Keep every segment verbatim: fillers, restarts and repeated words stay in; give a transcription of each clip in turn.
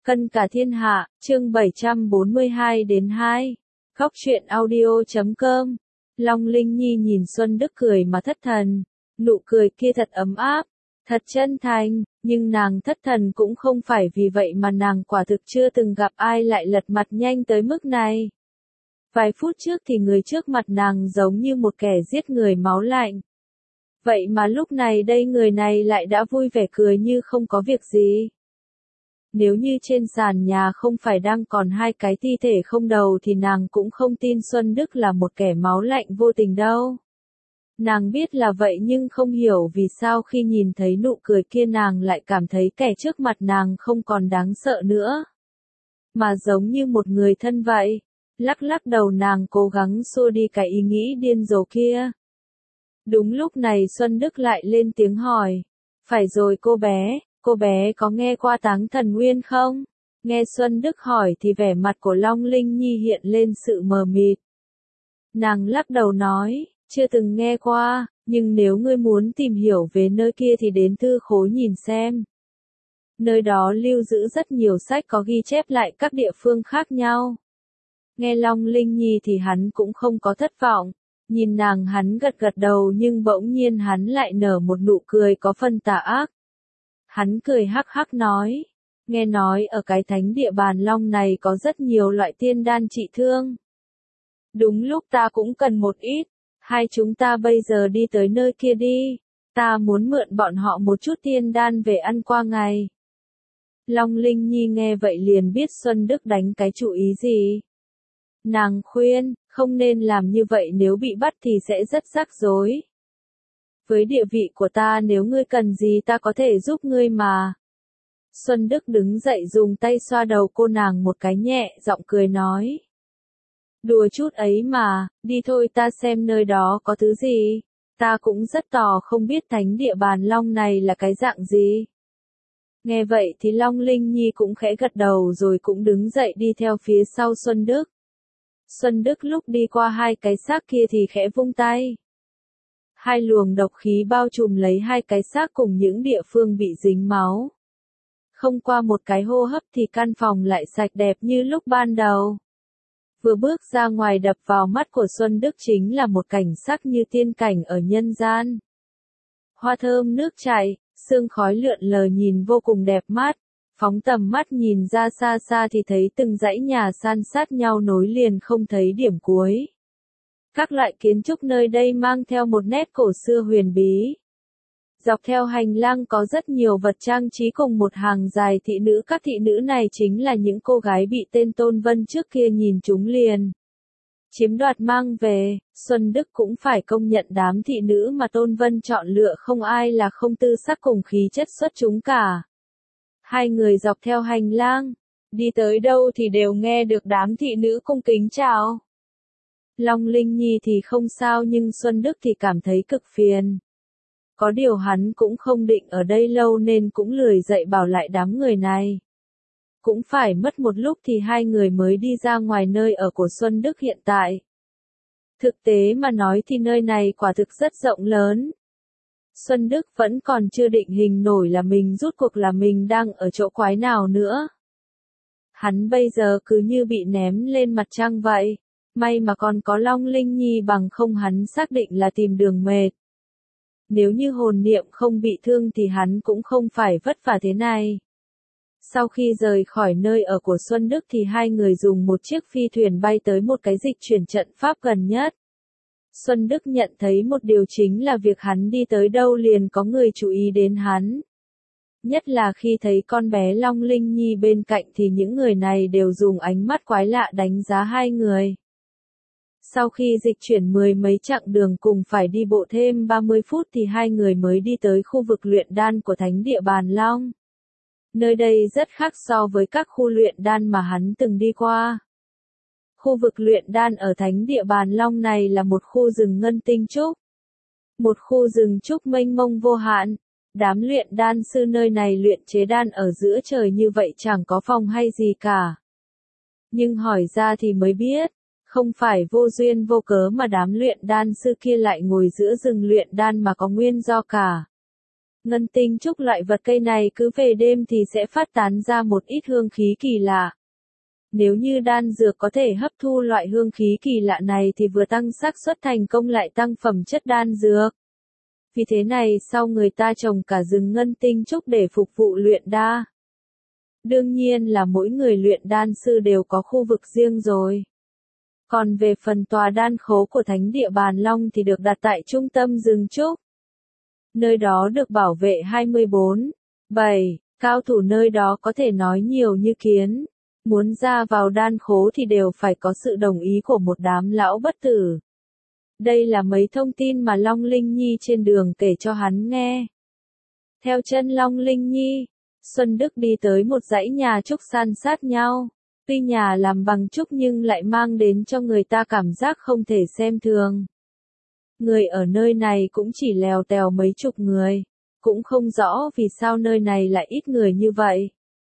Cân cả thiên hạ, chương bảy trăm bốn mươi hai đến hai. Góc truyện audio chấm com. Long Linh Nhi nhìn Xuân Đức cười mà thất thần. Nụ cười kia thật ấm áp, thật chân thành, nhưng nàng thất thần cũng không phải vì vậy mà nàng quả thực chưa từng gặp ai lại lật mặt nhanh tới mức này. Vài phút trước thì người trước mặt nàng giống như một kẻ giết người máu lạnh. Vậy mà lúc này đây người này lại đã vui vẻ cười như không có việc gì. Nếu như trên sàn nhà không phải đang còn hai cái thi thể không đầu thì nàng cũng không tin Xuân Đức là một kẻ máu lạnh vô tình đâu. Nàng biết là vậy nhưng không hiểu vì sao khi nhìn thấy nụ cười kia nàng lại cảm thấy kẻ trước mặt nàng không còn đáng sợ nữa. Mà giống như một người thân vậy. Lắc lắc đầu nàng cố gắng xua đi cái ý nghĩ điên rồ kia. Đúng lúc này Xuân Đức lại lên tiếng hỏi. Phải rồi cô bé. Cô bé có nghe qua Táng Thần Nguyên không? Nghe Xuân Đức hỏi thì vẻ mặt của Long Linh Nhi hiện lên sự mờ mịt. Nàng lắc đầu nói, chưa từng nghe qua, nhưng nếu ngươi muốn tìm hiểu về nơi kia thì đến Thư Khối nhìn xem. Nơi đó lưu giữ rất nhiều sách có ghi chép lại các địa phương khác nhau. Nghe Long Linh Nhi thì hắn cũng không có thất vọng. Nhìn nàng hắn gật gật đầu nhưng bỗng nhiên hắn lại nở một nụ cười có phần tà ác. Hắn cười hắc hắc nói, nghe nói ở cái thánh địa Bàn Long này có rất nhiều loại tiên đan trị thương. Đúng lúc ta cũng cần một ít, hai chúng ta bây giờ đi tới nơi kia đi, ta muốn mượn bọn họ một chút tiên đan về ăn qua ngày. Long Linh Nhi nghe vậy liền biết Xuân Đức đánh cái chủ ý gì. Nàng khuyên, không nên làm như vậy nếu bị bắt thì sẽ rất rắc rối. Với địa vị của ta nếu ngươi cần gì ta có thể giúp ngươi mà. Xuân Đức đứng dậy dùng tay xoa đầu cô nàng một cái nhẹ, giọng cười nói. Đùa chút ấy mà, đi thôi ta xem nơi đó có thứ gì. Ta cũng rất tò không biết thánh địa Bàn Long này là cái dạng gì. Nghe vậy thì Long Linh Nhi cũng khẽ gật đầu rồi cũng đứng dậy đi theo phía sau Xuân Đức. Xuân Đức lúc đi qua hai cái xác kia thì khẽ vung tay. Hai luồng độc khí bao trùm lấy hai cái xác cùng những địa phương bị dính máu. Không qua một cái hô hấp thì căn phòng lại sạch đẹp như lúc ban đầu. Vừa bước ra ngoài đập vào mắt của Xuân Đức chính là một cảnh sắc như tiên cảnh ở nhân gian. Hoa thơm nước chảy, sương khói lượn lờ nhìn vô cùng đẹp mắt. Phóng tầm mắt nhìn ra xa xa thì thấy từng dãy nhà san sát nhau nối liền không thấy điểm cuối. Các loại kiến trúc nơi đây mang theo một nét cổ xưa huyền bí. Dọc theo hành lang có rất nhiều vật trang trí cùng một hàng dài thị nữ. Các thị nữ này chính là những cô gái bị tên Tôn Vân trước kia nhìn chúng liền. Chiếm đoạt mang về, Xuân Đức cũng phải công nhận đám thị nữ mà Tôn Vân chọn lựa không ai là không tư sắc cùng khí chất xuất chúng cả. Hai người dọc theo hành lang, đi tới đâu thì đều nghe được đám thị nữ cung kính chào. Long Linh Nhi thì không sao nhưng Xuân Đức thì cảm thấy cực phiền. Có điều hắn cũng không định ở đây lâu nên cũng lười dậy bảo lại đám người này. Cũng phải mất một lúc thì hai người mới đi ra ngoài nơi ở của Xuân Đức hiện tại. Thực tế mà nói thì nơi này quả thực rất rộng lớn. Xuân Đức vẫn còn chưa định hình nổi là mình rút cuộc là mình đang ở chỗ quái nào nữa. Hắn bây giờ cứ như bị ném lên mặt trăng vậy. May mà còn có Long Linh Nhi bằng không hắn xác định là tìm đường mệt. Nếu như hồn niệm không bị thương thì hắn cũng không phải vất vả thế này. Sau khi rời khỏi nơi ở của Xuân Đức thì hai người dùng một chiếc phi thuyền bay tới một cái dịch chuyển trận pháp gần nhất. Xuân Đức nhận thấy một điều chính là việc hắn đi tới đâu liền có người chú ý đến hắn. Nhất là khi thấy con bé Long Linh Nhi bên cạnh thì những người này đều dùng ánh mắt quái lạ đánh giá hai người. Sau khi dịch chuyển mười mấy chặng đường cùng phải đi bộ thêm ba mươi phút thì hai người mới đi tới khu vực luyện đan của thánh địa Bàn Long. Nơi đây rất khác so với các khu luyện đan mà hắn từng đi qua. Khu vực luyện đan ở thánh địa Bàn Long này là một khu rừng ngân tinh trúc. Một khu rừng trúc mênh mông vô hạn. Đám luyện đan sư nơi này luyện chế đan ở giữa trời như vậy chẳng có phòng hay gì cả. Nhưng hỏi ra thì mới biết. Không phải vô duyên vô cớ mà đám luyện đan sư kia lại ngồi giữa rừng luyện đan mà có nguyên do cả. Ngân tinh trúc loại vật cây này cứ về đêm thì sẽ phát tán ra một ít hương khí kỳ lạ. Nếu như đan dược có thể hấp thu loại hương khí kỳ lạ này thì vừa tăng xác suất thành công lại tăng phẩm chất đan dược. Vì thế này sau người ta trồng cả rừng ngân tinh trúc để phục vụ luyện đa. Đương nhiên là mỗi người luyện đan sư đều có khu vực riêng rồi. Còn về phần tòa đan khố của thánh địa Bàn Long thì được đặt tại trung tâm rừng trúc. Nơi đó được bảo vệ hai mươi bốn, bảy, cao thủ nơi đó có thể nói nhiều như kiến. Muốn ra vào đan khố thì đều phải có sự đồng ý của một đám lão bất tử. Đây là mấy thông tin mà Long Linh Nhi trên đường kể cho hắn nghe. Theo chân Long Linh Nhi, Xuân Đức đi tới một dãy nhà trúc san sát nhau. Tuy nhà làm bằng trúc nhưng lại mang đến cho người ta cảm giác không thể xem thường. Người ở nơi này cũng chỉ lèo tèo mấy chục người, cũng không rõ vì sao nơi này lại ít người như vậy.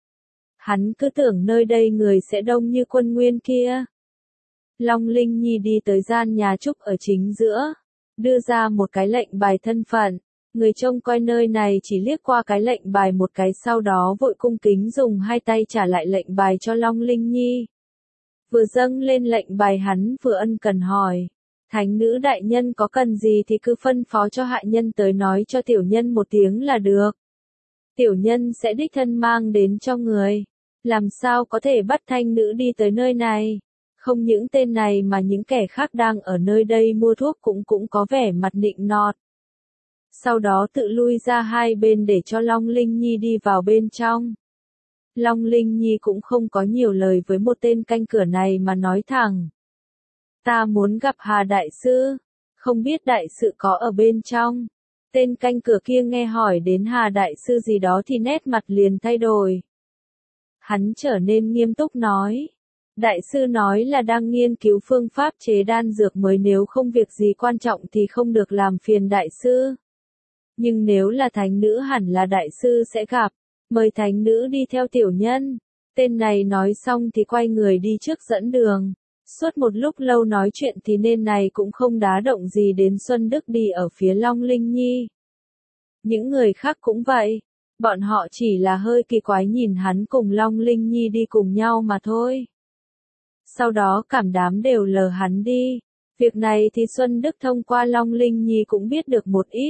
Hắn cứ tưởng nơi đây người sẽ đông như quân nguyên kia. Long Linh Nhi đi tới gian nhà trúc ở chính giữa, đưa ra một cái lệnh bài thân phận. Người trông coi nơi này chỉ liếc qua cái lệnh bài một cái sau đó vội cung kính dùng hai tay trả lại lệnh bài cho Long Linh Nhi. Vừa dâng lên lệnh bài hắn vừa ân cần hỏi. Thánh nữ đại nhân có cần gì thì cứ phân phó cho hạ nhân tới nói cho tiểu nhân một tiếng là được. Tiểu nhân sẽ đích thân mang đến cho người. Làm sao có thể bắt thanh nữ đi tới nơi này? Không những tên này mà những kẻ khác đang ở nơi đây mua thuốc cũng cũng có vẻ mặt nịnh nọt. Sau đó tự lui ra hai bên để cho Long Linh Nhi đi vào bên trong. Long Linh Nhi cũng không có nhiều lời với một tên canh cửa này mà nói thẳng. Ta muốn gặp Hà Đại Sư, không biết Đại Sư có ở bên trong. Tên canh cửa kia nghe hỏi đến Hà Đại Sư gì đó thì nét mặt liền thay đổi. Hắn trở nên nghiêm túc nói. Đại sư nói là đang nghiên cứu phương pháp chế đan dược mới, nếu không việc gì quan trọng thì không được làm phiền đại sư. Nhưng nếu là thánh nữ hẳn là đại sư sẽ gặp, mời thánh nữ đi theo tiểu nhân. Tên này nói xong thì quay người đi trước dẫn đường. Suốt một lúc lâu nói chuyện thì nên này cũng không đá động gì đến Xuân Đức đi ở phía Long Linh Nhi. Những người khác cũng vậy. Bọn họ chỉ là hơi kỳ quái nhìn hắn cùng Long Linh Nhi đi cùng nhau mà thôi. Sau đó cảm đám đều lờ hắn đi. Việc này thì Xuân Đức thông qua Long Linh Nhi cũng biết được một ít.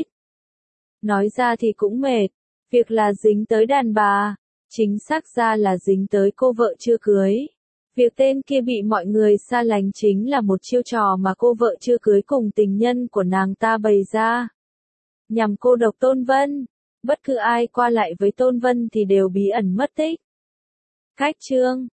Nói ra thì cũng mệt. Việc là dính tới đàn bà. Chính xác ra là dính tới cô vợ chưa cưới. Việc tên kia bị mọi người xa lánh chính là một chiêu trò mà cô vợ chưa cưới cùng tình nhân của nàng ta bày ra. Nhằm cô độc Tôn Vân. Bất cứ ai qua lại với Tôn Vân thì đều bí ẩn mất tích. Cách chương